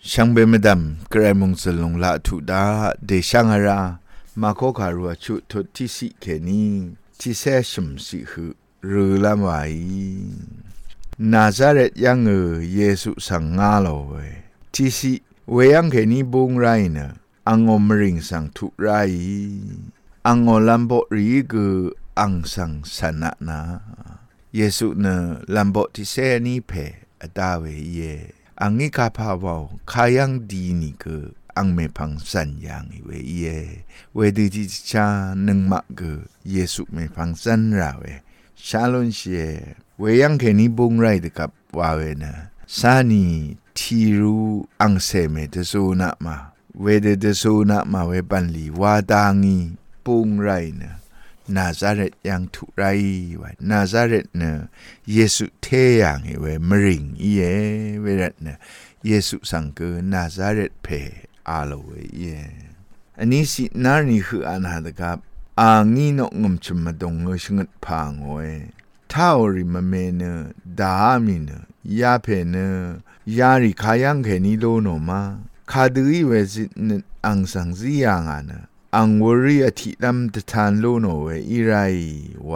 ช่างเบมดำกระมงสลงละทุดาเดช่างอารามาโคคารัวชุดทดที่สิเคนีที่แซ่ชมสิหือรือละไว้นาซาเรตยังเยซูสังงาโลเวที่สิเวยังเคนีบุงไรเนอังอมริงสังทุไรอังอลัมโบรีกืออังสังสนะนาเยซูเนลัมโบที่แซ่นี้เพอดาเวเยอังนี้ข้าพาวาขายังดีนี่ก็อังเมพังสัญญาเวเยเวดีที่ชาหนึ่งมักก็เยซูเมพังสันราเวชาลอนเชเวยังแค่นี้บุงไรเดกับว่าเวนะซานีทีรูอังเซเมเดโซนามาเวเดโซนามาเวบันลีวาดางีบุงไรนะนาซาเรตยังทุไรไว้นาซาเรตเนเยซูเทยังเวมริงเยเวรัตเนเยซูสังเกนาซาเรตเพอาโลเวเยอันนี้สินานี่คืออันหาดกับอางีนกงมชุมมาดงชงดพางเวท้าวริมเมเนดามิเนยาเพเนยาริขายังแค่นี้โลโนมาคาดือเวสินอังสังซียังอ่ะนะอังวรีอธิลำตะทานโลโนเวอิไรไว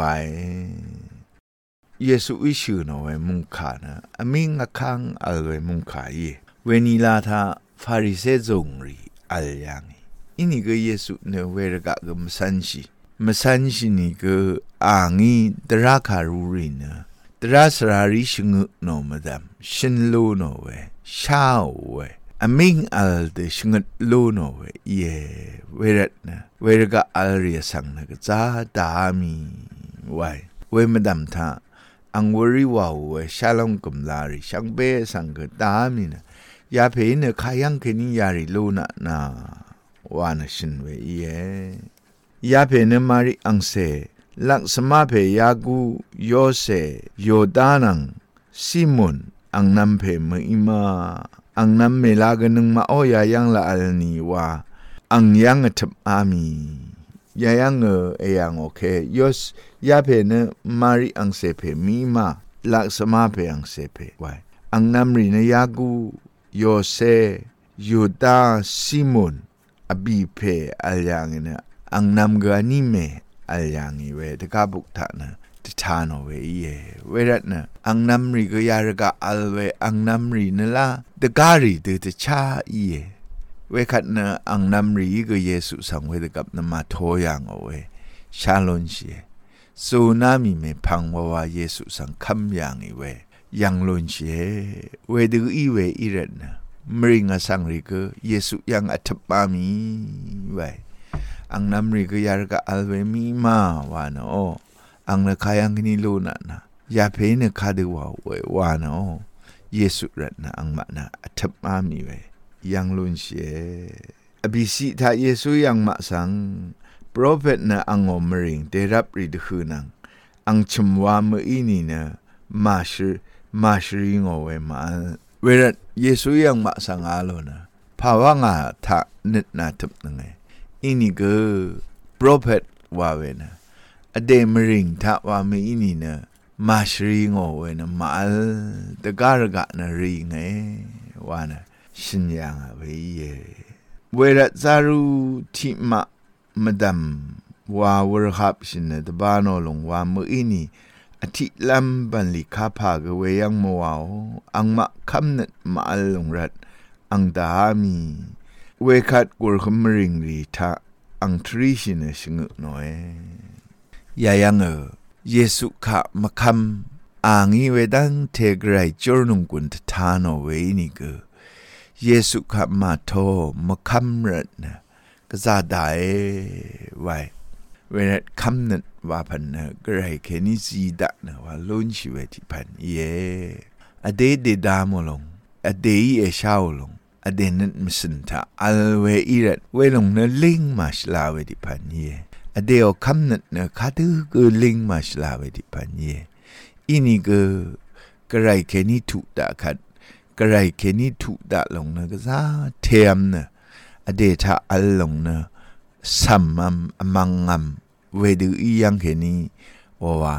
เยซูอิชูโนเวมุงขานะอมิงอคังอัลเวมุงขาเยเวนิลาทาฟาริเซจงรีอัลยังอินี่ก็เยซูเนเวรกะกมสันชินี่ก็อางีตระคารูรินะตระสราริชงุโนมะดัมชินโลโนเวชาวเวอมิงอัลเดชงดโลโนเวเยเวรัตนะเวรกะอัลเรียสังนะก็จาดามีไวเวมะดัมทาอังวริวาวเวชาลงกุมลาริชังเบสังก็ดามีนะยาเพเนขายังเคนิยาริโลนะนาวานะชินเวเยยาเพเนมาริอังเซลักสมาเพยากูโยเซโยดานังซิมอนอังนัมเพมอิมาอังนัมเมลากนึงมาโอยายังละอัลนีว่าอังยังทับอามียายังเอยังโอเคยอสยาเพเนมาริอังเซเพมีมาลักสมาเพอังเซเพไว้อังนัมรินยากูโยเซโยดาซิมอนอบีเพอัลยังเนอังนัมกานิเมอัลยังเวตะกาบุกทะนะติทานเวเยเวรัตนะอังนัมริกยารกะอัลเวอังนัมรินละตะการิตะชาเยเวขัดนะอังนัมริก็เยซูสังเวตกับนมาโทยังเอาเวชาลอนเชสูนามิเมพังวาเยซูสังคัมยังเวยังลอนเชเวดืออีเวอีรัตนะมริงสังริกเยซูยังอัตปามีไวอังนัมริกยารกะอัลเวมีมาวานะโออังนะคายังนี่โลนะนะยาเพเนคาดูวาวานะโอเยซูรัตนะอังมะนะอัตมามีเวยังลุนเชอบิสิทาเยซูยังมะสังโปรเฟตนะอังอมริงเดรับริดคือนังอังชุมวามอีนี่นะมาชริงเวมาเวรัตเยซูยังมะสังอาโลนะภาวะงาทะนิดนาทับนังไงอินี่ก็โปรเฟตว่าเวนะอเดมริงทะว่ามีอินี่นะมาชริงเวนะมาตะการกะนะริงไงว่านะชินยังเวเยเวรัตซารุทิมะมะดัมว่าวรหับชินนะตะบานอลงว่ามืออินี่อธิลัมบันลิคาพากเวยังมัวอังมะคำนัดมาลงรัดอังดามีเวคัดกุรขมริงรีทะอังทรีชินชงุหน่อยยายังเยซูขะมะคำอ่างอีเวดังเทกไรจอนุงกุนทานเวนี่ก็เยซูขะมาโทมะคำรัดนะก็จะได้ไว้เวนัดคำนัดว่าพันนะก็ไรแค่นี้จีดะนะว่าล้นชีวิตพันเยอเดเดดามลงอเดยเอชาวลงอเดนันมสินทาอัลเวอีรัดเวลงนะลิงมาชลาเวดิพันเยอเดอคำนัดนะคาดูก็ลิงมาชลาเวดิพันเยอินี่ก็ไรแค่นี้ถูกด่าขัดก็ไรแค่นี้ถูกด่าลงนะก็ซาเทียมนะอเดทาอัลลงนะสัมมัมมังงัมเวดูอียังแค่นี้ว่า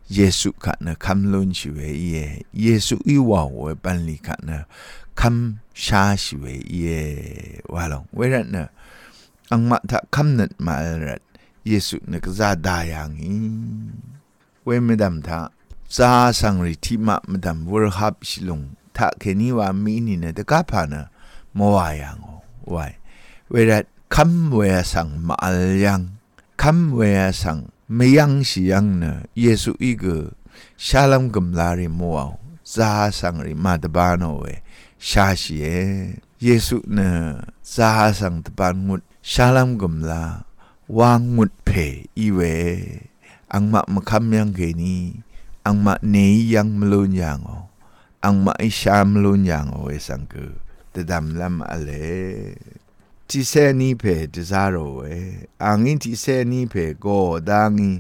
耶稣看呢看论起为耶，耶稣一话为班里看呢看沙起为耶，哇龙为人呢，ang mata看呢马人，耶稣那个咋大样咦？为没得他咋上里提马没得沃哈西龙，他肯定话米尼呢的卡帕呢莫话样哦，喂，为了看为上马样，看为上。没样是样呢，耶稣一个salam gemlari muau za sang rima debano we shasie yesu ne za sang depan mut salam gemla wang mut pe iwe ang mak makam yang geni ang mak nei yang melun yang o ang mak isya melun yang o we sang ke dedam lam ale ti se ni pe desaro we angin ti se ni pe go dangi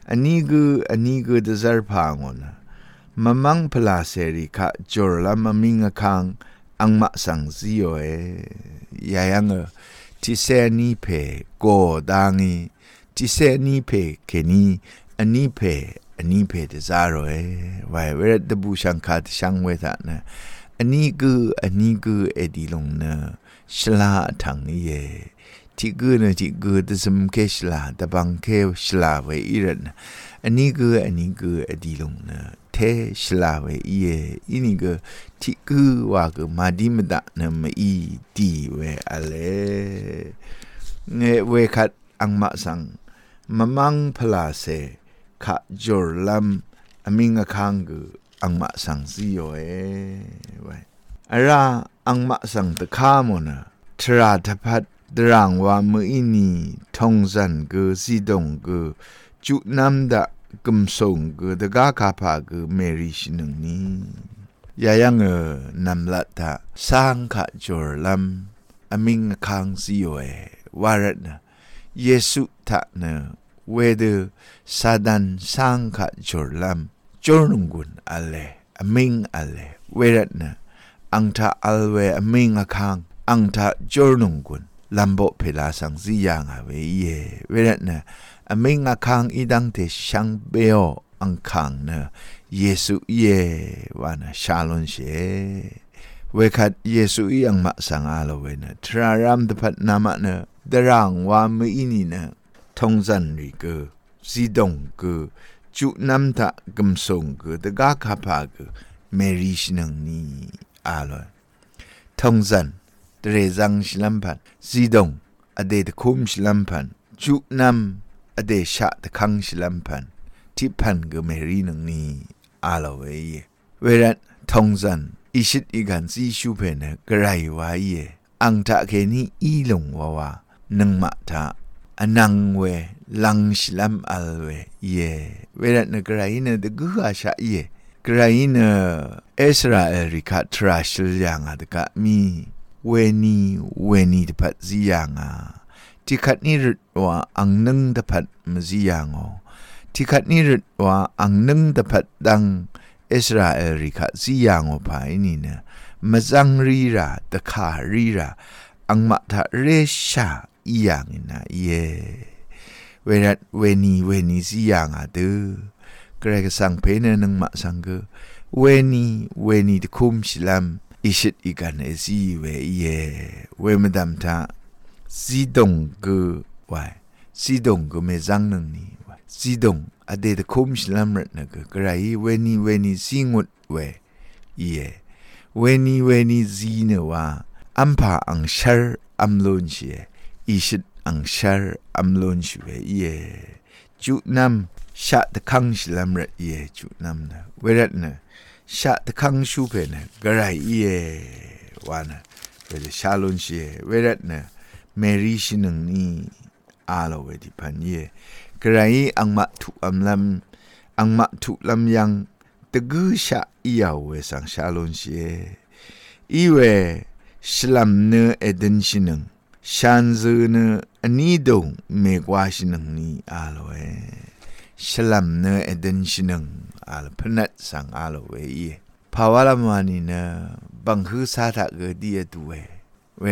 anigu desar pangon mamang pelaseri ka jorla maminga kang ang maksang zio yayang ti se ni pe go dangi ti se ni pe keni ani pe desaro wai we de bu shang ka shang we ta na anigu edilong na shla tang ye ti gu de zum ke shla da bang ke shla we iran anigu adilong na te shla we ye inigu ti gu wa gu madimda na mai di we ale ne we khat ang ma sang mamang phalase kha jorlam aminga khang gu ang ma sang siyo we ara ang ma sang ta kha mo na tra thapat drang wa mu ini thongzan gu sidong gu chu nam da kum song gu da ga kha pha gu mary shinung ni yayang nam la ta sang kha jor lam aming khang siyo warat na yesu ta na wede sadan sang kha jor lam jornungun ale aming ale werat na angta alwe aming akang angta jornungun lambo pela sang ziyang awe ye werat na aming akang idang te shang beo angkang na yesu ye wana shalon she wekat yesu iyang ma sang alowe na traram dapat nama na darang wa mu ini na thongzan ri ge zidong ge chu nam ta gum song ge da ga kha pa ge mary shnang ni alo thongzan tre zang shlampan zidong ade de kum shlampan chu nam ade sha de khang shlampan ti pan ge mary nang ni alo we werat thongzan ishit igan zi shu pe na grai wa ye ang ta ke ni i long wa nang ma ta anang we lang shlam alwe ye werat na grai na de gu sha ye grai na Israel rika trash yang adka mi weni de pat ziyanga tikat ni ritwa ang nang dapat mziyango tikat ni ritwa ang nang dapat dang Israel rika ziyango pa ini na mazang rira dakha rira ang mata resha iyang ina ye werat weni ziyanga de greg sang pena nang ma sang weni de kum shlam ishit igan ezi we ye we madam ta zidong ge wai zidong ge me zang nang ni zidong ade de kum shlam rat na ge grai weni singut we ye weni zine wa ampa ang shar amlon shi ishit ang shar amlon shi we ye chu nam sha de kang shlam rat ye chu nam na werat na sha de kang shu pe na garai ye wana we shalon shi werat na mary shinung ni alo we di pan ye garai ang ma tu lam yang de gu sha iya we sang shalon shi iwe shlam ne eden shinung shan zu ne anidong me kwa shinung ni alo we shlam ne eden shinung al penat sang alo we ye pawala mani na banghu sa ta ge dia tu we werat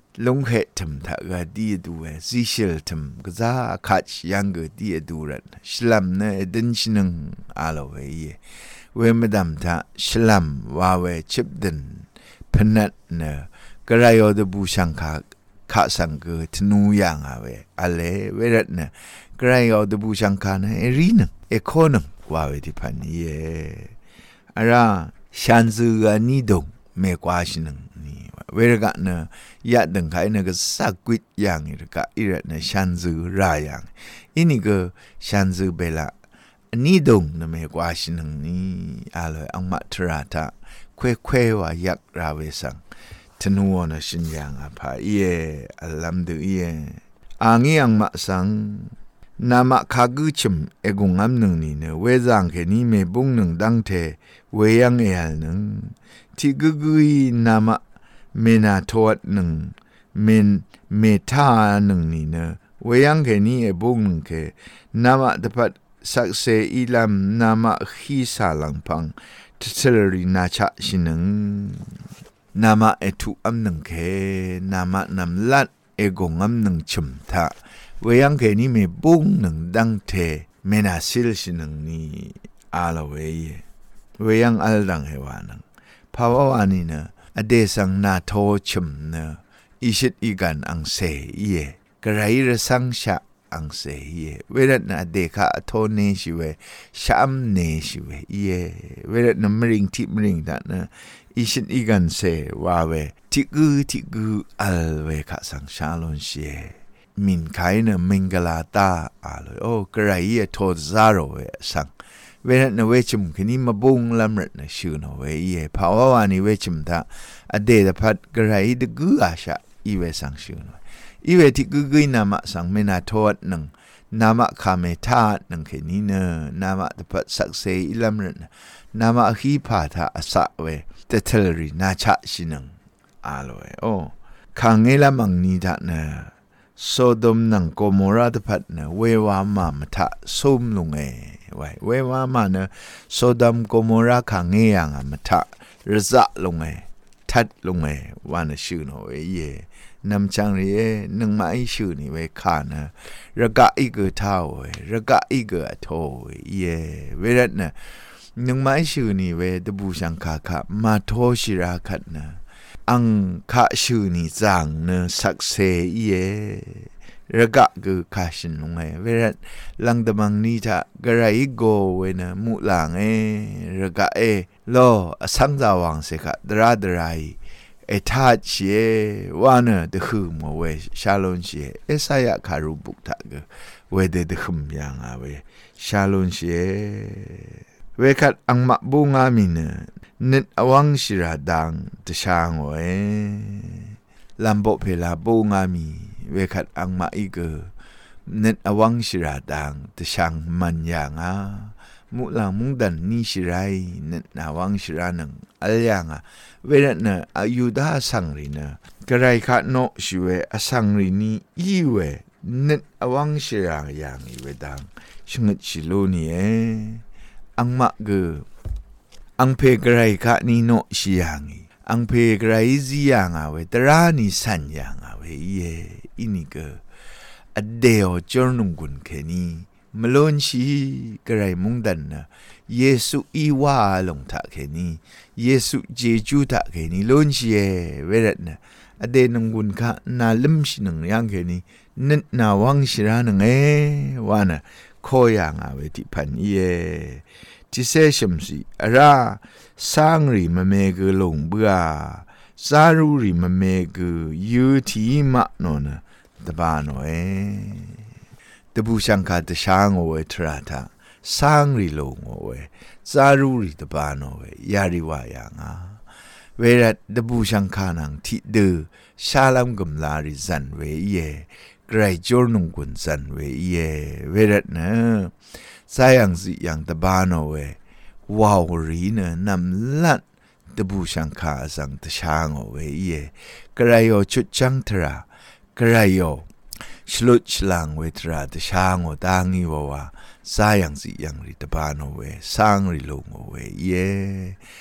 ลงเหตุมถ้าก็ดีดูซิเชลทมก็จะขัดยังก็ดีดูรันฉลามเนี่ยดินชินึงอะไรเว้ยเวมดำถ้าฉลามว่าเวชิบดินพนัดเนี่ยก็รายอดบูชังข้าสังเกตนูยังเว้ยอะไรเวรัตเนี่ยก็รายอดบูชังข้าเนี่ยรีนึงโคนึงว่าเวที่พันนี้อะไรฉันซื้อนี่ดงไม่กว่าชินึงเวรกะเนยะดังไคเนก็สักวิดอย่างอีกะอีระเนชันซูราอย่างอินี่ก็ชันซูเบละนี่ดงเนไม่กว่าชินึงนี่อะไรอังมัตราตะเคว่ายักราเวสังทนัวเนชินยังอภาเยอัลลัมดุเยอังยังมะสังนามะคากุชิมเอกุงอัมนึงนี่เนเวซังเคนี่เมบุงนึงดังเทเวยังเอลนึงที่กุยนามะเมนาทวดหนึ่งเมทาหนึ่งนี่เนเวียงแค่นี้บุ้งหนึ่งแค่นามะตปัดสักเซอิลามนามะขีสาลังพังทศรีนาชะชินึงนามะทุอัมหนึ่งแค่นามะนำลัดกงอัมหนึ่งชุมทะเวียงแค่นี้เมบุ้งหนึ่งดังเทเมนาซิลชินึงนี่อาลเวียงอัลดังเฮวานังภาวะวานี่เนอเดสังนาโทชุมเนอิชิตอีกันอังเซเยกระไรระสังชะอังเซเยเวรนาเดคะโทเนชิเวชามเนชิเวเยเวรนมริงทิมริงดะเนอิชิตอีกันเซวาเวทิกูอัลเวคะสังชาลอนเชมินไคเนมิงกลาตาอาลโอกระไรเยโทซาโรเวสังเวรนเวชิมคืนนี้มาบุงลำรัดนะชื่อนะเวเย่ภาวะวานิเวชิมท่าอเดดพัดกระไรดกูอาชะอีเวสังชื่อนะอีเวที่กุยนามะสังเมนาโทษหนึ่งนามะคาเมธาหนึ่งคืนนี้เนนามะตพัดสักเซอิลำรัดนะนามะฮีพาธาอสะเวเตเทลรีนาชะชินึงอาลอยโอขังเอลมังนีดะเนโซโดมนังโกโมราตพัดเนเววามามทะซุมลุงเววามาเนโซดอมโกโมราขังเงียงมทะรซะลงทัดลงวานชื่อโนเวเยนำจังเรนึงมาไอชื่อนี่เวขานะระกะอีกเท่าระกะอีกโทเยเวรัตนะนึงมาไอชื่อนี่เวตบูชังคาคะมาโทชิราคัดนะอังคะชื่อนี่จังเนสักเซเยระกะก็คาชินลงเวรลังตมังนี้ถ้ากระไรโกเวนะมุหลังระกะโลสังจาวังเสกะดราดรายทัดเชวานเดคือมเวชาลอนเชสายะคารุบุกทักเวเดดคุมยังเวชาลอนเชเวคัดอังมะบุงามินนิดอวังชิราดังตะชางเวลัมโบเพลาบุงามีเวคัดอังมาอีกเน็ตอวังชิราดังตะช่างมันอย่างมุลังมุงดันนี่ชิไรเน็ตอวังชิรานังอัลยังเวรเนอายุดาสังรินะกระไรคะโนชิเวอสังรินีอีเวเน็ตอวังชิราอย่างอีเวดังชงดชิโลนี่อังมาอังเพกระไรคะนี่โนชิยังอังเพกไรซียังเวตรานิสัญญาเวเยอินิกอเดโอจอร์นุงกุนเคนีมลอนชีกระไรมุงดันนะเยซูอีวาลงทักเคนีเยซูเจจูทักเคนีลอนชีเวรัตนะอเดนุงกุนคะนาลิมชินึงยังเคนีนิดนาวังชิรานึงวานะโคยังเวติพันเยที่เซชมสีราสังรีมเมกลงเบื่อซารูรีมเมกยูทีมะโนนะตบานโอตบูชังคาตชางโอทราทาสังรีลงโอซารูรีตบานโอยาริวายังเวรตบูชังคานังทิเดชาลัมกมลาริซันเวเยไกรจอร์นุงกุนซันเวเยเวรตนะสายังสิยังตบานโอวาวรีเนนำลัดตบูชังคาสังตชางโอเวเยกระยอชุดจังทรากระยอชลุดฉลังเวทราตชางโอตังอีวะสายังสิยังริตบานโอเวสังริลงโอเวเย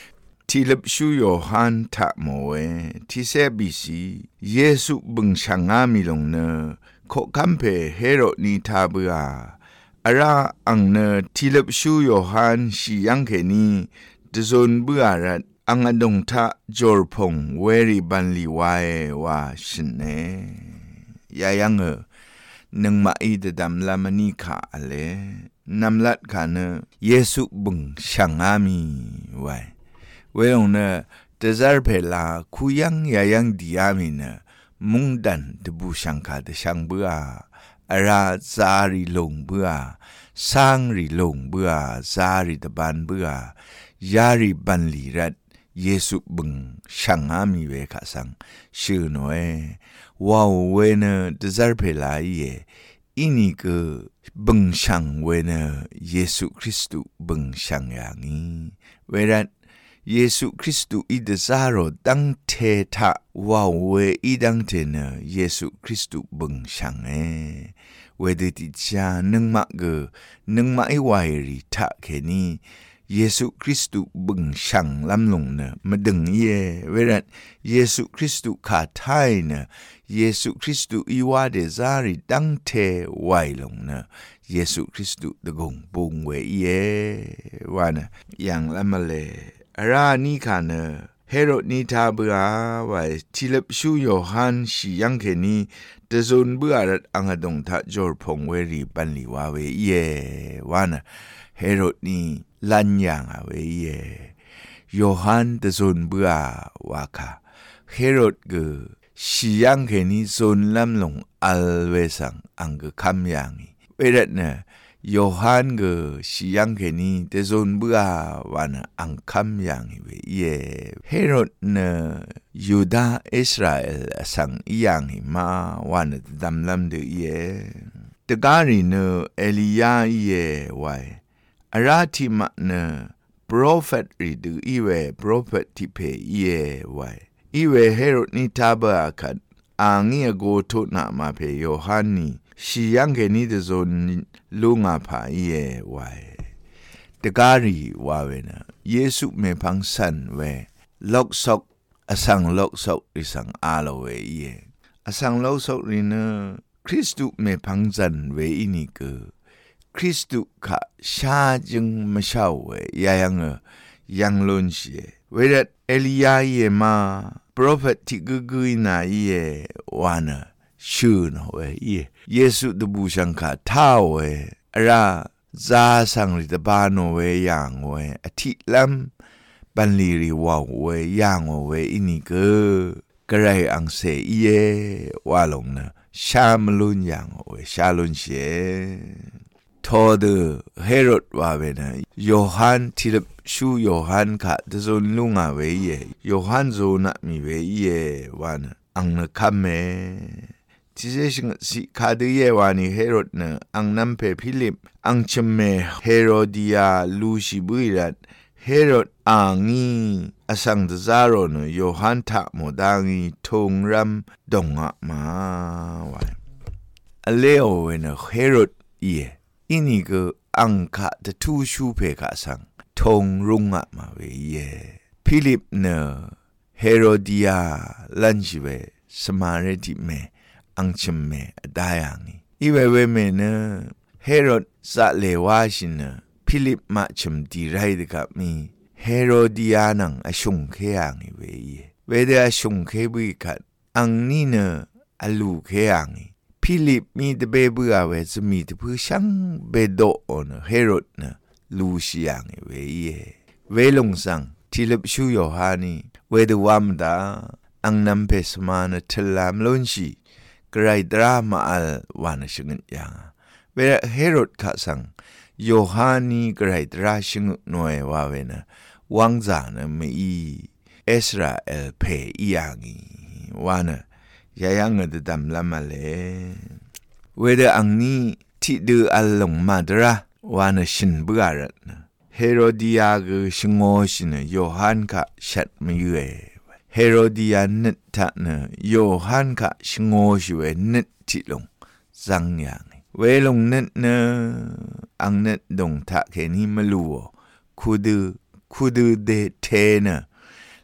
ที่ลบชูโยฮันทะโมเวที่เซบิซีเยซูบึงช่างามิลงเนโคคัมเพเฮโรนีทาเบืออาราอังเนที่ลบชูโยฮันชียังเคนีดซนเบือรัดอังอดงทะจอร์พงเวริบันลีวายว่าชินเนยายังนึงมาอีดดำลามานีขาเลนำลัดขาเนเยซูบึงช่างามีไว้เวลงเนเตซาร์เพลาคุยังยายังดิอามิเนมุงดันตบูช่างขาเดช่างเบื่ออาราซาริลงเบื่อสร้างริลงเบื่อซาริตบันเบื่อยาริบันลีรัดเยซูบึงช่างามีเวขาสังชื่อหน่วยว้าวเวเนเตซาร์เพลาเยอินี่ก็บึงช่างเวเนเยซูคริสต์บึงช่างอย่างนี้เวรัดเยซูคริสต์อิดซาโรตั้งเททะว้าวเวอีดังเทเนเยซูคริสต์บึงช่างเวเดติจานึงมะเกนึงมะไอวายริทะเคนีเยซูคริสต์บึงช่างลำลงเนมาดึงเวรัดเยซูคริสต์ขาไทยเนเยซูคริสต์อีวาเดซาริตั้งเทไวลงเนเยซูคริสต์ตะกงปุงเวว่านะอย่างละมาเลอารานี่ค่ะเนเฮโรดนีทาเบือไว้ทิลบชูโยฮันชียังเคนีเตซนเบือรัดอังดงทะจอร์พงเวรีปันลีวาเวว่านะเฮโรดนีลันยังเวโยฮันเตซนเบือว่าค่ะเฮโรดกชียังเคนีซนลำลงอัลเวสังอังกคำยังเวรัดเนโยฮันก็ชียังเคนีเตซนเบือวันอังคำยังเวเฮโรดเนยูดาอิสราเอลสังยังมาวันดำลำเดตการีเนเอลียาไวอาราธิมะเนโปรเฟตรีดูเวโปรเฟตที่เพไวเวเฮโรดนิทาเบอคัดอังเโกทุนามาเพโยฮันนีชียังเคนีเดซนลุงอาภาไวตการีว่าเวนะเยซูเมพังสันเวลอกซอกอสังลอกซอกริสังอาโลเวอสังลอกซอกริเนคริสต์เมพังสันเวอินิกคริสต์ขะชาจึงมะชาวเวยังลนเชเวดัดเอลียามาโปรเฟตที่กุยนาวานะชื่อนะเวเยซูตบูชังคาท้าเวราซาสังริตบานเวยังเวอธิลัมบันลีริวาเวยังเวอินิกกระไรอังเซวาลงนะชามลุนยังเวชาลุนเชทอดเฮโรดว่าเวนะโยฮันทิลชูโยฮันค่ะตะซนลุงเวโยฮันโซนะมีเววานะอังนะคัมเมที่เจชิงสิคาดีวานีเฮโรดเนอังนัมเพพิลิปอังชเมเฮโรดิอาลูชิบุยรัดเฮโรดอังงีอสังตซาโรเนโยฮันทะโมดังีทงรัมดงอะมาวาอเลโอเวนะเฮโรดอินี่ก็อังคาตะทูชูเพกะสังทงรุงอะมาเวพิลิปเนเฮโรดิอาลันจิเวสมาเรติเมอังชเมดายังอีเวเมเนเฮโรดซาเลวาชินพิลิปมาชมดีไรดกับมีเฮโรดิอานังอชงเคยังเวเดอชงเคบุยคัดอังนี่เนอลูเคยังพิลิปมีเดเบบุอาเวจะมีตะพูช่างเบโดโอนเฮโรดเนลูชิยังเวลงสังทิลบชูโยฮานีเวเดวามดาอังนัมเพสมานทลามลนชีกรายดรามาอัลวานชงยังเวลเฮโรดข้าสังโยฮานีกรายดราชงหน่วยว่าเวนะวังจานไม่อิสราเอลเพยังวานะยังเงดดำละมาเลเวลอังนี้ที่ดูอัลลงมาดราวานะชินบุการัตเฮโรดิอาก็ชงโอชินโยฮันข้าชัดไม่อยู่เฮโรดิอานิทะเนโยฮันข้าชงโอชิเวนิทิลงจังยังเวลงนิทเนอังนิทดงทะแค่นี้ไม่รู้คูดูเดเทเน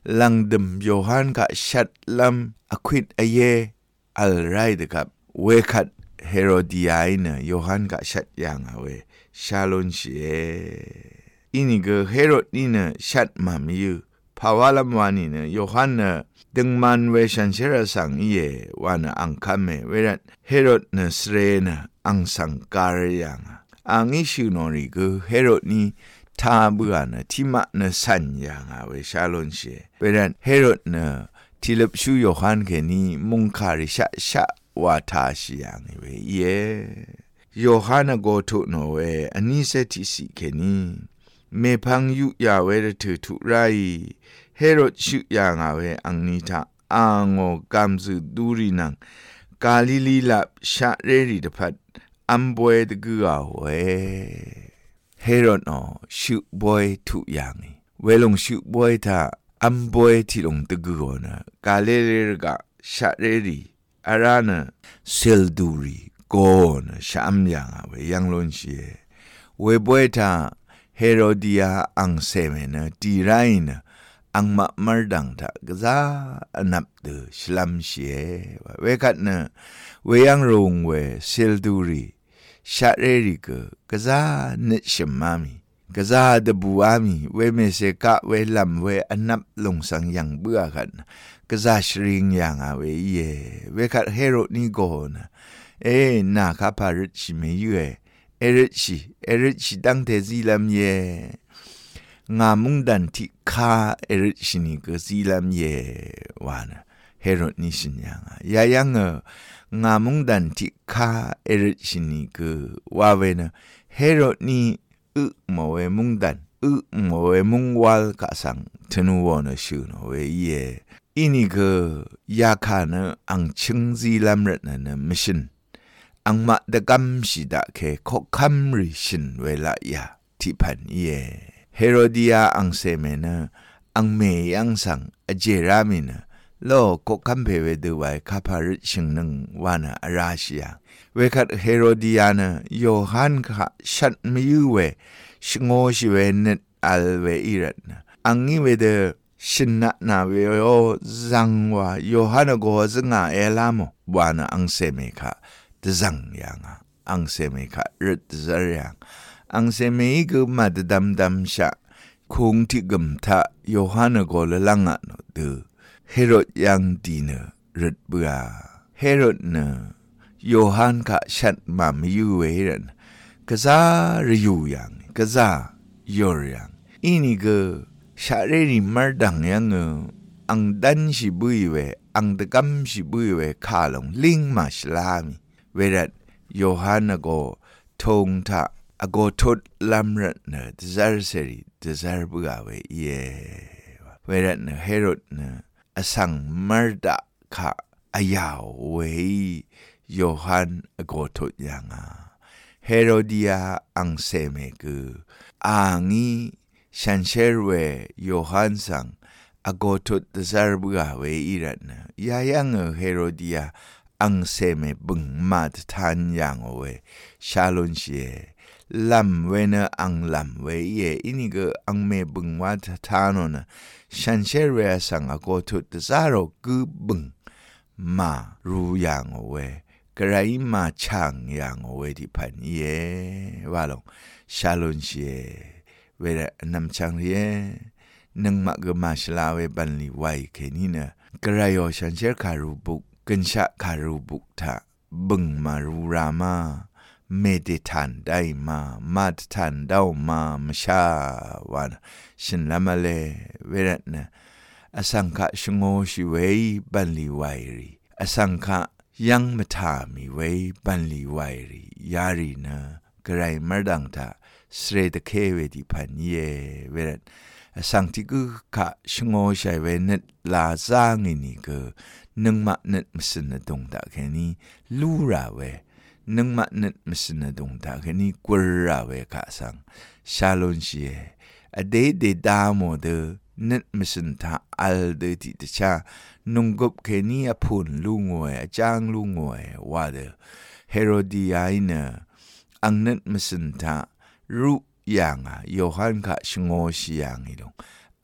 ลังดมโยฮันกะชัดลำอควิดอเยอัลไรเดครับเวคัดเฮโรดียาเนโยฮันกะชัดยังเอาเวชาลอนเชอินี่ก็เฮโรดนี่เนชัดมามีอยู่ภาวะลำวานี่เนโยฮันเนดึงมันเวชันเชระสังเยวานอังคาเมเวรันเฮโรดเนสเรนอังสังการยังอังอิชูนอริก็เฮโรดนี่ทาบัวเนทิมะเนสัญญาเวชาลอนเชเวรันเฮโรดเนทิลบชูโยฮันแค่นี้มุงคาริชะวาทาชิยังเวเยโยฮันโกทุโนเวอันนี้เซติสิแค่นี้เมพังยุยาเวรถือทุไรเฮโรดชุยางาเวอังนิทาอางโอกัมซุดูรินังกาลิลีลับชะเรริดพัดอัมบวยตะกือเวเฮโรดอชุบวยทุยางเวลงชุบวยทาอัมบวยที่ลงตะกือนะกาเลเรกะชะเรริอารานะเซลดูริโกนะชะอัมยังเวยังลนเชเวบวยทาเฮโรดียาอังเซเมนะตีไรนะอังมามาดังทากซาอันนับเดชลัมเชเวกัดนะเวยังรงเวเซลดูรีชาเรริกซาเนชมามีกซาดบัวมีเวเมเซกะเวลัมเวอันนับลงสังยังเบื่อกันกซาชริงยังเวเยเวกัดเฮโรนี่โกนะนาคาพาริชิเมยุเอริชิดังเทซีลัมเยงามุงดันที่คาเอริชินี่ก็ซีลัมเยวานะเฮโรนี่ชินยังยายังงามุงดันที่คาเอริชินี่ก็ว่าเวนะเฮโรนี่โมเวมุงดันโมเวมุงวัลกะสังทนูวนะชูนเวเยอินี่ก็ยาคานะอังชิงซีลัมรัตนะมิชันอังมาดกัมชิดะเคขคัมริชินเวลายาที่พันเยเฮโรดียาอังเซเมนะอังเมยังสังอเจรามินะโลขคัมเพเวดูไวคาพาริชิงนึงวานะอาราชิยาเวคัดเฮโรดียานะโยฮันคะชัดมิยูเวชงโงชิเวเนตอัลเวอิรัตนะอังนี้เวเดชินนะนาเวโอซังวาโยฮันโกซงาเอลามวานะอังเซเมคะตะซังยังอังเซเมคะรึตซะยังอังเซเมกมาดดัมชะคงที่กมทะโยฮันโกละลังอะโนเดเฮโรดยังดีเนรึตเบือเฮโรดเนโยฮันคะชัดมามิยูเวรันกะซาริยูยังกะซายอรยังอินี่กชาเรริมาดังยังอังดันชิบุยเวอังตะกัมชิบุยเวคาลงลิงมาชลามิเวรัตโยฮันโกทงทะอโกทุดลัมรัตเนดซาร์เซริดซาร์บุกาเวเยเวรัตเนเฮโรดเนอสังมาร์ดะคะอายาวเวโยฮันโกทุดยังเฮโรดียาอังเซเมกุอางีชันเชรเวโยฮันสังอโกทุดซาร์บุกาเวอิรัตเนยายังเฮโรดียาอังเซเมบึงมาดทานยังเวชาลอนเชลัมเวเนอังลัมเวเยอินี่ก็อังเมบึงวัดทานนะฉันเชื่อเรื่องสังอโกทุตซาโรกุบึงมารู้ยังเวกระไรมาช่างยังเวที่พันเยว่าลงชาลอนเชเวลานำช่างเยนึงมากก็มาชลาเวบันลีไวแค่นี้นะกระไรโอฉันเชื่อคารุบุกกันชะคารุบุกทะบึงมารูรามาเมดิทันได้มาดทันเดามามชาวานฉันละมาเลเวรนะอสังขะชงโงชิเวบันลีไวรีอสังขะยังมทามีเวบันลีไวรียารีนะกระไรมาดังทะสเรตเคเวดิพันเยเวรสังทิกุขะชงโงชัยเวเนตลาซางินีก็นึงมาเนตมสนดงตาแค่นี้ลูราเวนึงมาเนตมสนดงตาแค่นี้กวราเวกะสังชาลอนเชียอเดดาโมเดเนตมสนทาอัลเดติตชานุงกบแค่นี้อพุนลุงวยจางลุงวยว่าเดเฮโรดียาเนอังเนตมสนทารูยังโยฮันคะชงโงชิยังอีลง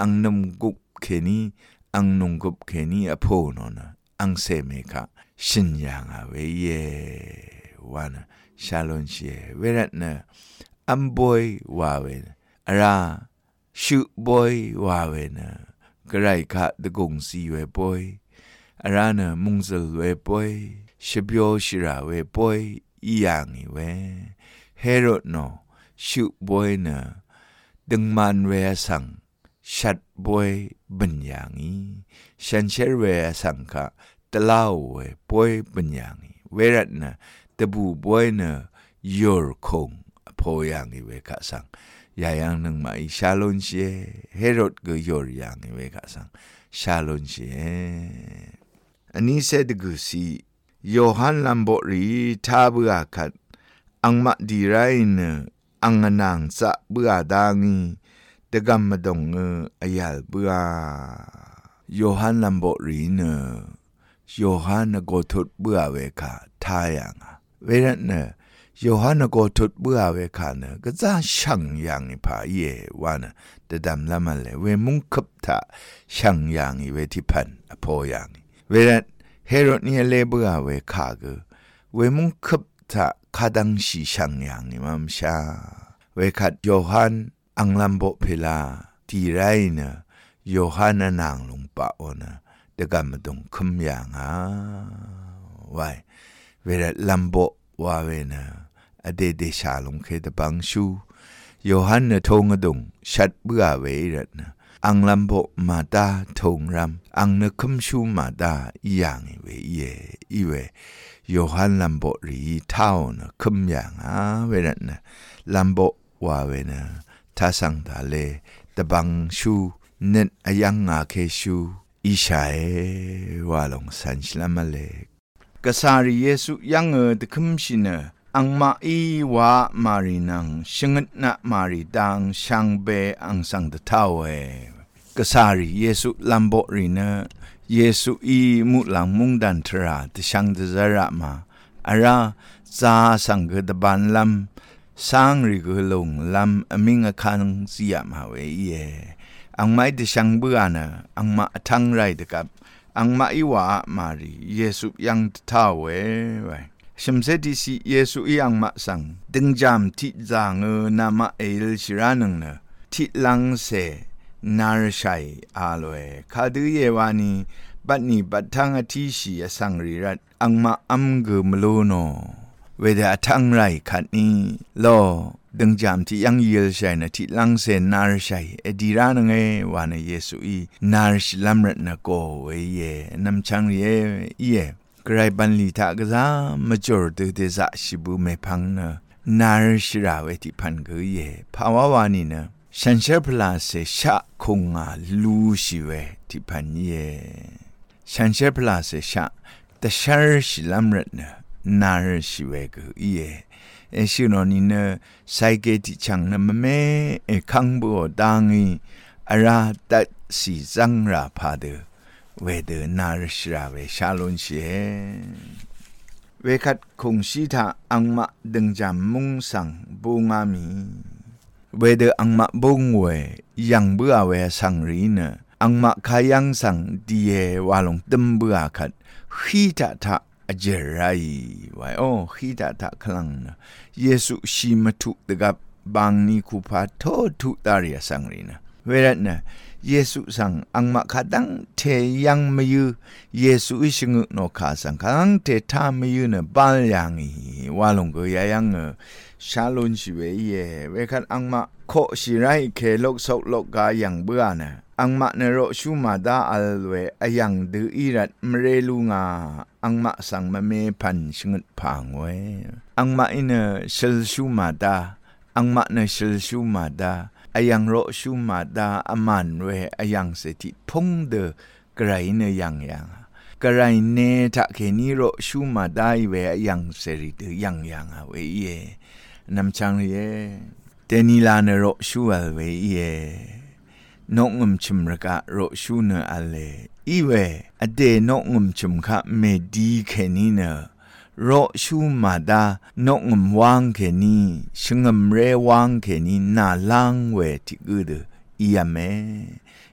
อังนมกุบเคนี้อังนงกุบเคนี้อโพนนะอังเซเมคะชินยังอาเวเยวานะชาลอนเชเวรัตนะอัมบอยวาเวนะอาราชุบอยวาเวนะกระไรคะตะกงซีเวบอยอารานะมุงซลเวบอยชเบียวชิราเวบอยอียังอีเวเฮโรดโนชุบอยนะดึงมันเวสังชัดบอยบัญญังฉันเชื่อเวสังคะตะลาวเวบอยบัญญังเวรัตนะตะบูบอยนะยอร์คงพอยังเวคะสังยายังนึงมาชาลอนเชเฮโรดก็ยอร์ยังเวคะสังชาลอนเชอันนี้เสดกุสีโยฮันลัมโบรีทาเบือคัดอังมาดีไรเนอังนางสะเบือดางีตะกัมมดงอายาลเบือโยฮันลัมโบรีเนโยฮันโกทุดเบือเวคะทายังเวรันเนโยฮันโกทุดเบือเวคะเนก็จะช่างยังพาเยวานะแต่ดำละมันเลยเวมุงคับทะช่างยังเวทิพันอโพยังเวรันเฮโรดนี่เลเบือเวคะกเวมุงคับทะคาดังสีช่างยังมัมชาเวคัดโยฮันอังลัมโบเพลาทีไรเนโยฮันนางลงปะโอนะตะกัมมดงคุมยังไว้เวลาลัมโบว่าเวนะอเดเดชาลงเคตบังชูโยฮันนะทงดงชัดเบื่อเวรัตนะอังลัมโบมาตาทงรำอังนะคุมชูมาตาอย่างเวอีเวโยฮันลัมโบรีเท่านะคุมอย่างเวรัตนะลัมโบว่าเวนะท่าสังตาเลตะบังชูเน็ตอายังอาเคชูอิชัยวาลงสันชลามาเลกษาริเยซูยังตะคุมชินอังมาอีวามารีนังชงดนะมารีดังช่างเบอังสังตะเท่าเกษาริเยซูลัมโบรีเนเยซูอีมุหลังมุงดันทราตะช่างตะซาระมาอาราซาสังกตะบันลัมสังริกลงลัมอมิงอคันเสียมาเวอังไม่ตะช่างเบื่อนะอังมาทั้งไรตะกับอังมาอีวามารีเยซูยังตะเท่าไว้ฉันเสด็จสิเยซูยังมาสั่งดึงจำที่จางนามาเอลชิรานึงเนที่ลังเสนารชัยอาลวยคาดูเยวานีบัดนี้บัดทั้งอาทิชีสังริรัตอังมาอัมเกมโลโนเวดาทั้งไรขัดนี้โลดึงจำที่ยังเยลชัยนะที่ลังเสนารชัยเอดีรานึงวานเยซูนารชลัมรัตนโกเวนำชังเยใครบันลีทากษามาจอดเดซาชิบุเมพังนะนารชิราเวติพันเกยภาวะวานีนะฉันเชื่อพลาเสชะคงลูชิเวติพันฉันเชื่อพลาเสชะแต่ชาร์ชิลัมรัตนะนารชิเวเกยชิโนนีนะไซเกติชังนะมเมคังบัวดังอาราตัดสีจังราพาเดเวเดนารชราเวชาลอนเชเวคัดคงชีทาอังมาดึงจำมุงสังบูงามีเวเดอังมาบุงเวยังเบื่อเวสังรีเนอังมาขายังสังดีเอวาลงตึมเบื่อคัดขีตาทะอเจไรไว้โอขีตาทะคลังนะเยซูชิมาทุตกับบางนิคูพาโททุตาริยสังรีนะเวรัตนะเยซูสังอังมาขัดังเทยังไม่ยืเยซูอิชงุโนขาสังขังเททาไม่ยืเนบาลยังว่าลงก็ยังชาลุนชิเวเวคันอังมาโคชิไรเคโลกโซโลกายังเบื่อนะอังมาเนโรชูมาดาอัลเวยังดืออิรัตมเรลูงาอังมาสังมาเมพันชงุดพังเวอังมาอินเชลชูมาดาอังมาเนเชลชูมาดายังโรชูมาดาอามันเวยังเสติพงเดกระไรเนยังกระไรเนทักเคนิโรชูมาดาเวยังเสริเดยังเวนำชังเตนิลาเนโรชูอัลเวนงมชุมรกะโรชูเนอัลเลอีเวอเดนงมชุมคะเมดีเคนิเนโรชูมาดานกงวางเคนีชงมเรวางเคนีนาลังเวติกุดอียเม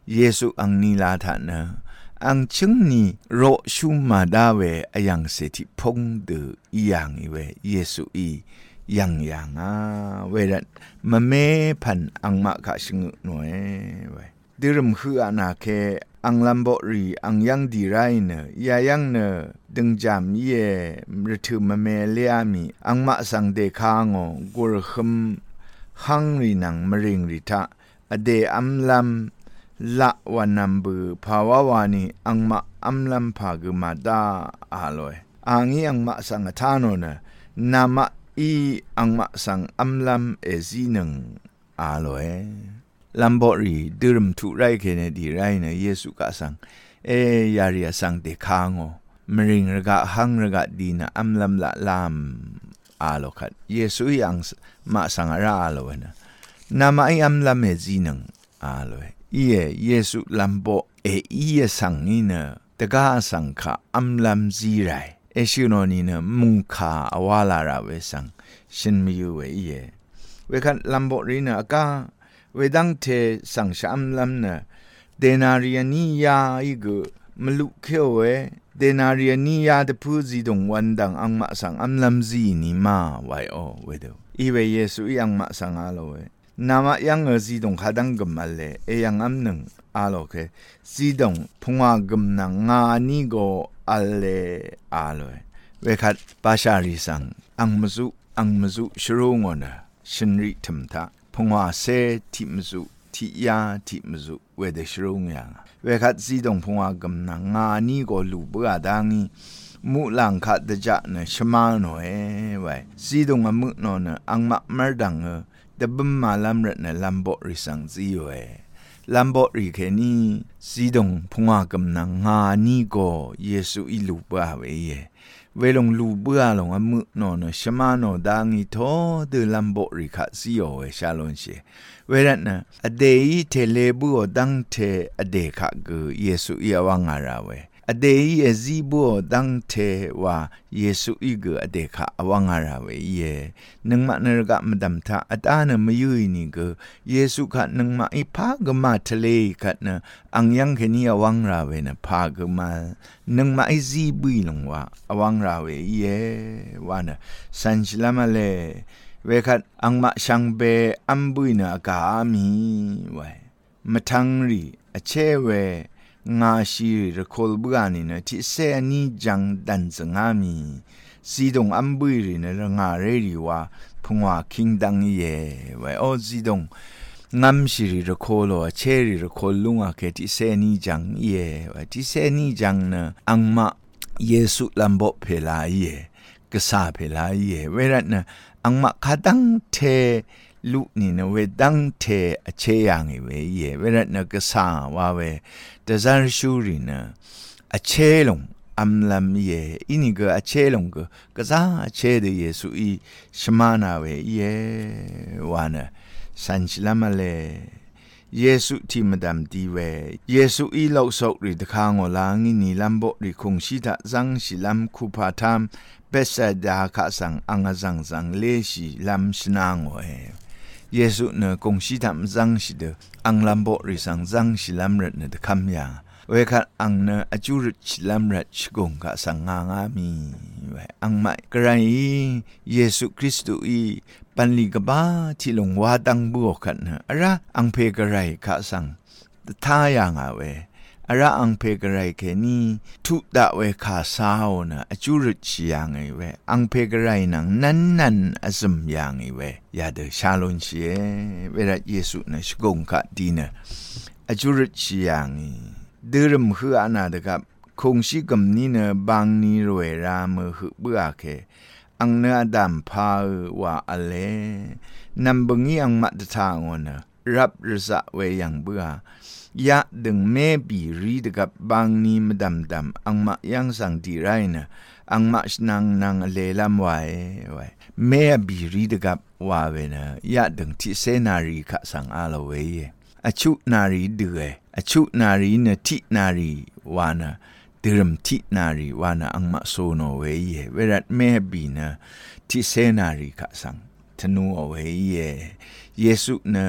เยซูอังนีลาทานะอังจึงนี่โรชุมาดาเวอยังเสติพงเดอียังอีเวเยซูอียังเวรัตมะเมพันอังมะกะชงหน่วยเวดิรมคืออนาเคอังลัมโบรีอังยังดีไรเนยายังเนดึงจามเยมรถึมะเมเลียมีอังมะสังเดคางอกุรคมหังรีนังมริงริทะอเดอัมลัมละวันนัมบือภาวะวานีอังมะอัมลัมภากมาดาอาลอยอังอีอังมะสังทานนนามะอีอังมะสังอัมลัมเอซีนึงอาลอยลัมโบรีดิรมทุไรเคเนดีไรเนเยซูกะสังยาริยสังเดคางอมริงระกะหังระกะดีนะอัมลัมละลามอาโลคัดเยซูยังมะสังอาราอาโลนะนามาอัมลัมเอซีนึงอาโลเยซูลัมโบอีสังนี่เนตกาสังคาอัมลัมซีไรชิโนนี่เนมุงคาอวาลาราเวสังชินมิยูเวเวคันลัมโบรีเนกาเวดังเทสังชามลัมเนเดนารียนียาอีกมลุเคเวเดนารียนียาเดพูซีดงวันดังอังมะสังอัมลัมซีนี่มาไวโอเวเดอีเวเยซูอังมะสังอาโลเวนามายังซีดงคาดังกมัลเลยังอัมนึงอาโลเคซีดงพงากมนังงานีโกอัลเลอาโลเวคัดปาชาริสังอังมซุชรูงอนะชินริทัมทะพงาเซทิมซุทิยาทิมซุเวเดชรูงยังเวคัดซีดงพงากมนังงานีโกลูเบอดังีมุลังคัดเดจะเนชมาโนไวซีดงอมุโนเนอังมะมรดังดบมมาลัมรเนลัมโบริสังซีเวลัมโบริเคนีซีดงพงากำนังงานีโกเยซูอิลูบาเวเวลงลูเบือลงอมุโนเนชมาโนดังอีโตเดลัมโบริคาซีโอเวชาลอนเชเวรัตนะอเดอีเทเลบุอดังเทอเดคาเกเยซูอีวังอาราเวอเดอีเอซีบุอดังเทว่าเยซูอีเกอเดคาอวังอาราเวนึงมะเนรกะมดัมทาอัตานมยุยนี่เกเยซูคะนึงมะอีพากมาทะเลคะนะอังยังเคนีอวังราเวนะพากมานึงมะอีซีบุยลงว่าอวังราเววานะสันชลามะเลเวคัดอังมะชังเบอัมบุยนะกามีไวมะทังรีอเชเวงาชีรโคลบุอานีนะที่เซนีจังดันซงามีซีดงอัมบุยรีนะงาเรรีว่าพงว่าคิงดังไว้โอซีดงงามชีรโคลอเชรีรโคลุงอาเคที่เซนีจังไว้ที่เซนีจังนะอังมะเยซูลัมโบเพลากษาเพลาเวรัตนะอังมะคาดังเทลูนี่นะเวดังเทอเชยังเวรัตนะกษาว่าเวแต่ซาร์ชูรีนะอเชลงอัมลัมอินี่ก็อเชลงก็ซาอเชเดเยซูอีชมานาเววานะสันชิลามะเลเยซูที่มาดามดีเวเยซูอีเล่าสกรีตะคางอลางินีลัมโบริคงชิตะจังชิลัมคูพาทามเบสดาคาสังอังจังเลชิลัมชนางเยซูเนคงชิตะจังชิเดอังลัมโบริสังจังชิลัมรัตเนตะคัมยาเวคัดอังเนอจูริชิลัมรัตชกงกะสังงามีเวอังไม่กระไรเยซูคริสต์อีปันลีกบ้าที่ลงว่าดังบัวกันนะอะไรอังเพกไรข้าสังท่าอย่างเวอะไรอังเพกไรแค่นี้ทุกดาเวข้าสาวนะจูริชิยังเวอังเพกไรนังนั่นอสมยังเวยาเดชาลอนเชเวลาเยซูนะชกงกะดีนะจูริชิยังเดิมคืออนาเดกับคงชิกมนี้นะบางนี้รวยรามหือเบื่อแค่อังเนื้อดำพาว่าอะไรนำบงี้อังมัดทางนะรับรสะเวยังเบื่อยะดึงเมบีรีดกับบางนี้มดำอังมะยังสังดีไรนะอังมะชนังเลลามไว้เมบีรีดกับว่าเวนะยะดึงที่เซนารีขะสังอาลเวอชุนารีเดืออชุนารีเนทินารีวานะดิรมทินารีวานะอังมะโซโนเวเวรัตเมบีนะทิเซนารีขะสังธนูเวเยซูนะ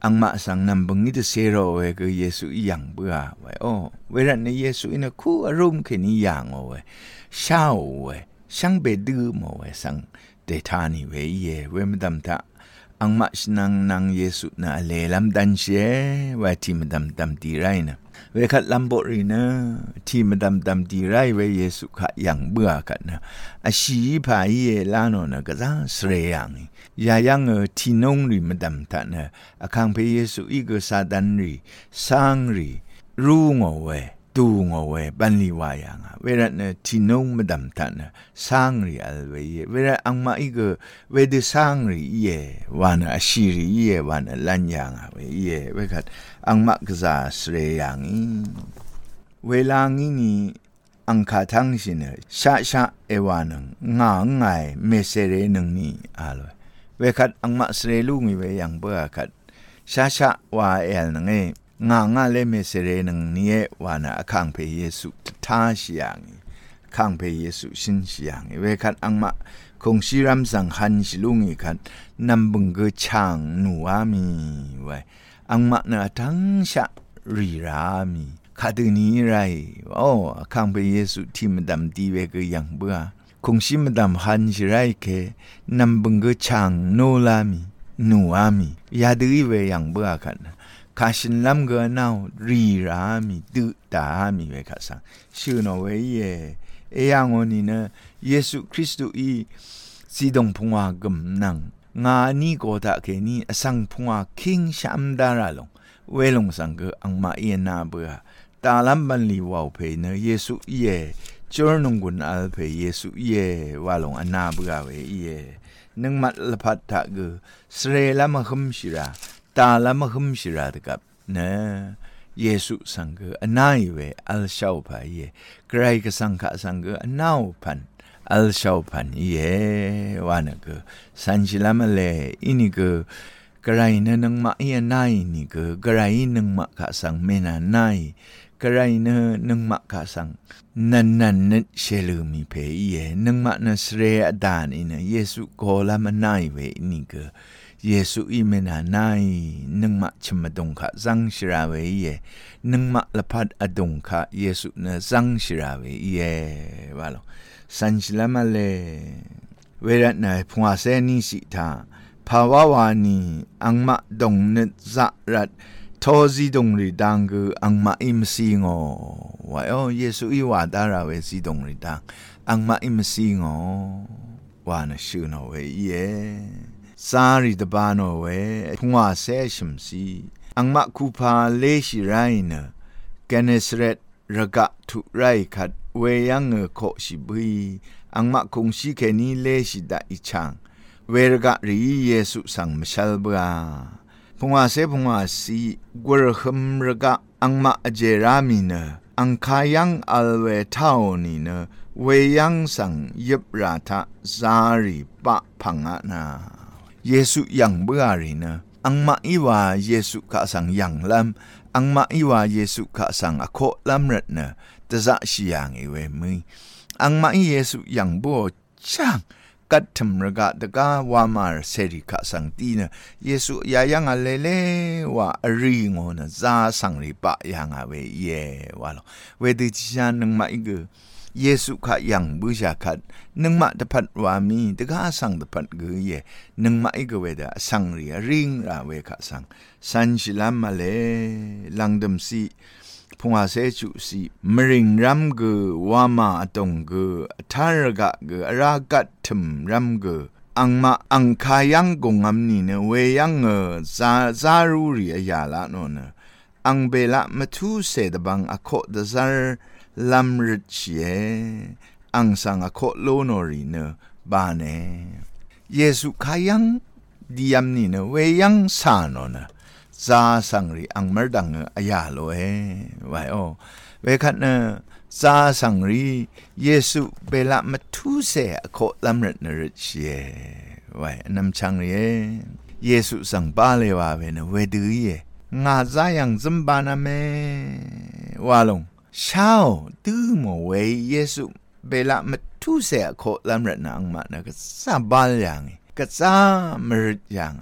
อังมาสังนำบังนิดเซโรเวก็เยซูอย่างเบื่อไว้เวลาในเยซูอินะคู่อารมณ์แค่นี้อย่างเว้ยเช้าเว้ยช่างเบดื้อมาเว้ยสังเดทานี่เว้ยเว้ยมดำตาอังมาชนังเยซูนะเลลำดันเชเว้ยที่มดำตีไรนะเวคัดลำบรีนะที่มดำตีไรเว้ยเยซูขะอย่างเบื่อกันนะอาชีพายลานนะก็จะเสียอย่างยายังที่นงรีมดำตานะอาคังเพเยซูอีกซาดันรีสังรีรู้งเว้ยตูงเว้ยบันลีวายังเวลาเนี่ยที่นงมดำตานะสังรีอัลเว้ยเวลาอังมาอีกเวดสังรีวานะอาชีรีวานะลันยังเว้ยเวคัดอังมากจะเสียอย่างเวลานี้อังคาทั้งสินะชาเอวานังง่ายเมเสเรนึงนี่อะไรเวคัดอังมาเสเรลูงเวยังเบื่อคัดชาว่าเอลนังง่ายเลเมเสเรนึงนี่วานะข้างเพเยซูท่าสิยังข้างเพเยซูสินสิยังเวคัดอังมาคงชิรัมสังหันสิลุงอีคัดนำบึงเกช่างหนูอามีไว้อังมาเนะทั้งชารีรามีคาดึนี้ไรข้างไปเยซูที่มดำดีเวกยังเบื่อคงชิมดำหันชิไรเคนำบึงก็ช่างโนลามีหนูอามียาดื้อเวยังเบื่อกันคาชินลำก็น่ารีรามีดื้อตามีเวกัสังชื่อนเวยังวันนี้นะเยซูคริสต์อีสีดงพงากมนังงานี่ก็ตะแค่นี้สังพงาคิงชามดาราลงเวลงสังก็อังมาเอียนาเบื่อตาลัมบันลีวาวเพเนเยซูจอร์นงกุนอัลเพเยซูว่าลงอนาเบื่อเวนึงมัดละพัดตะกสเรละมะขมชิราตาละมะขมชิราตะกับเนเยซูสังก็อนายเวอัลชาวพายใครก็สังฆสังก็อนาวพันอัลชาวพันว่านะก็สันชิลามะเลอินี่ก็กระไรนึงมาเอียนายนี่ก็กระไรนึงมาข้าสังเมนานายกระไรนึงมาข้าสังนันเชลูมีเพนึงมาเนสเรอดานอินะเยซูโกลามานายเวนี่ก็เยซูอิเมนานายนึงมาชมดงข้าสังชิราเวนึงมาละพัดอดงข้าเยซูเนสังชิราเวว่าลสันชิลามาเลเวลาไหนพวกเซนิสิตาภาวะวานีอังมาดงเนจะรัดทอซีดงริดังก็อังมาอิมซีงอว่าเยซูอีวาดาราเวซีดงริดังอังมาอิมซีงอว่านะชื่อนเวซาริตบานเวพวกเซชิมซีอังมาคูพาเลชิไรนะแกเนสเรตระกะทุไรขัดเวยังโคชิบุยอังมาคงชิแค่นี้เลชิดาอิชังเวรกะรีเยซูสังมชัลเบาพงอาเซพงอาสีกวรขมรกะอังมาเจรามีเนอังคายังอัลเวท่านี่เนเวยังสังยิบราทะซาริปะพังอานาเยซูยังเบื่อรีเนอังมาอีวาเยซูข้าสังยังลำอังมาอีวาเยซูข้าสังอโคลำรัดเนตะจะชิยังอีเวมืออังมาอีเยซูยังบัวช่างกัดทำระกะตะกาวามาเสริกะสังตีนะเยซูยายังอะไรเลว่ารีงอนะซาสังริปะยังอาเวว่าลเวดิจานึงมาอีกเยซูขะยังบูชาขัดนึงมาตะพัดวามีตะกาสังตะพัดกนึงมาอีกเวดาสังริริงราเวกะสังสันชิลามมาเลลังดมซีพงอาเซจุสีมริงรัมกวามาตงกทารกะกรากัดทมรัมกอังมาอังคายังกงอัมนีเนเวยังซารูรียาละโนเนอังเบละมทุเสดบังอโคดซาร์ลัมริชเยอังสังอโคโลโนรีเนบาเนเยซูคายังดิยัมนีเนเวยังซาโนเนซาสังรีอังมรดังอายาโลไว้เวคัดเนซาสังรีเยซูเบละมาทุเสอโคลำรัดนริชเยไว้นำชังเรเยซูสังบาเลวาเวเนเวดืองาซายังซัมบานาเมว่าลงเช้าตื้อโมเวเยซูเบละมาทุเสอโคลำรัดนางมานะก็ซาบาลยังก็ซามริดยัง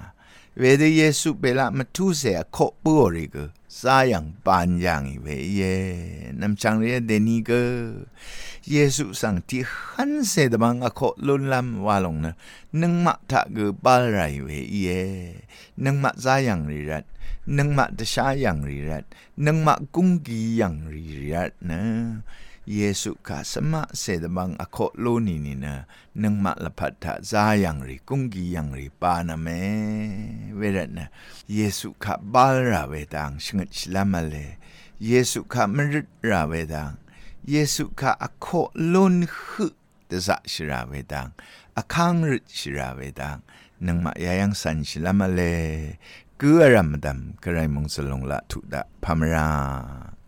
เวเดเยซูเปละมาทุเสะโคปัวริกซายังปานยังอีเวเยนำจังเรียเดนีกเยซูสั่งที่ขันเสดบังอโคลุนลำว่าลงนะนึงมาทะกบาลไรเวเยนึงมาซายังริรัดนึงมาตชายังริรัดนึงมากุงกียังริรัดนะเยซูข้าสมาเสดบังอโคลุนีนี่นะนึงมาละพัดทะซายังริกุงกียังริปานะเมเวรัดนะเยซูข้าบาลราเวดังชงชลามาเลเยซูข้ามริราเวดังเยซูข้าอโคลุนฮึตะซะชราเวดังอคังริชราเวดังนึงมายายังสันชลามาเลกือรำดำกระไรมงสลงละทุดะพามรา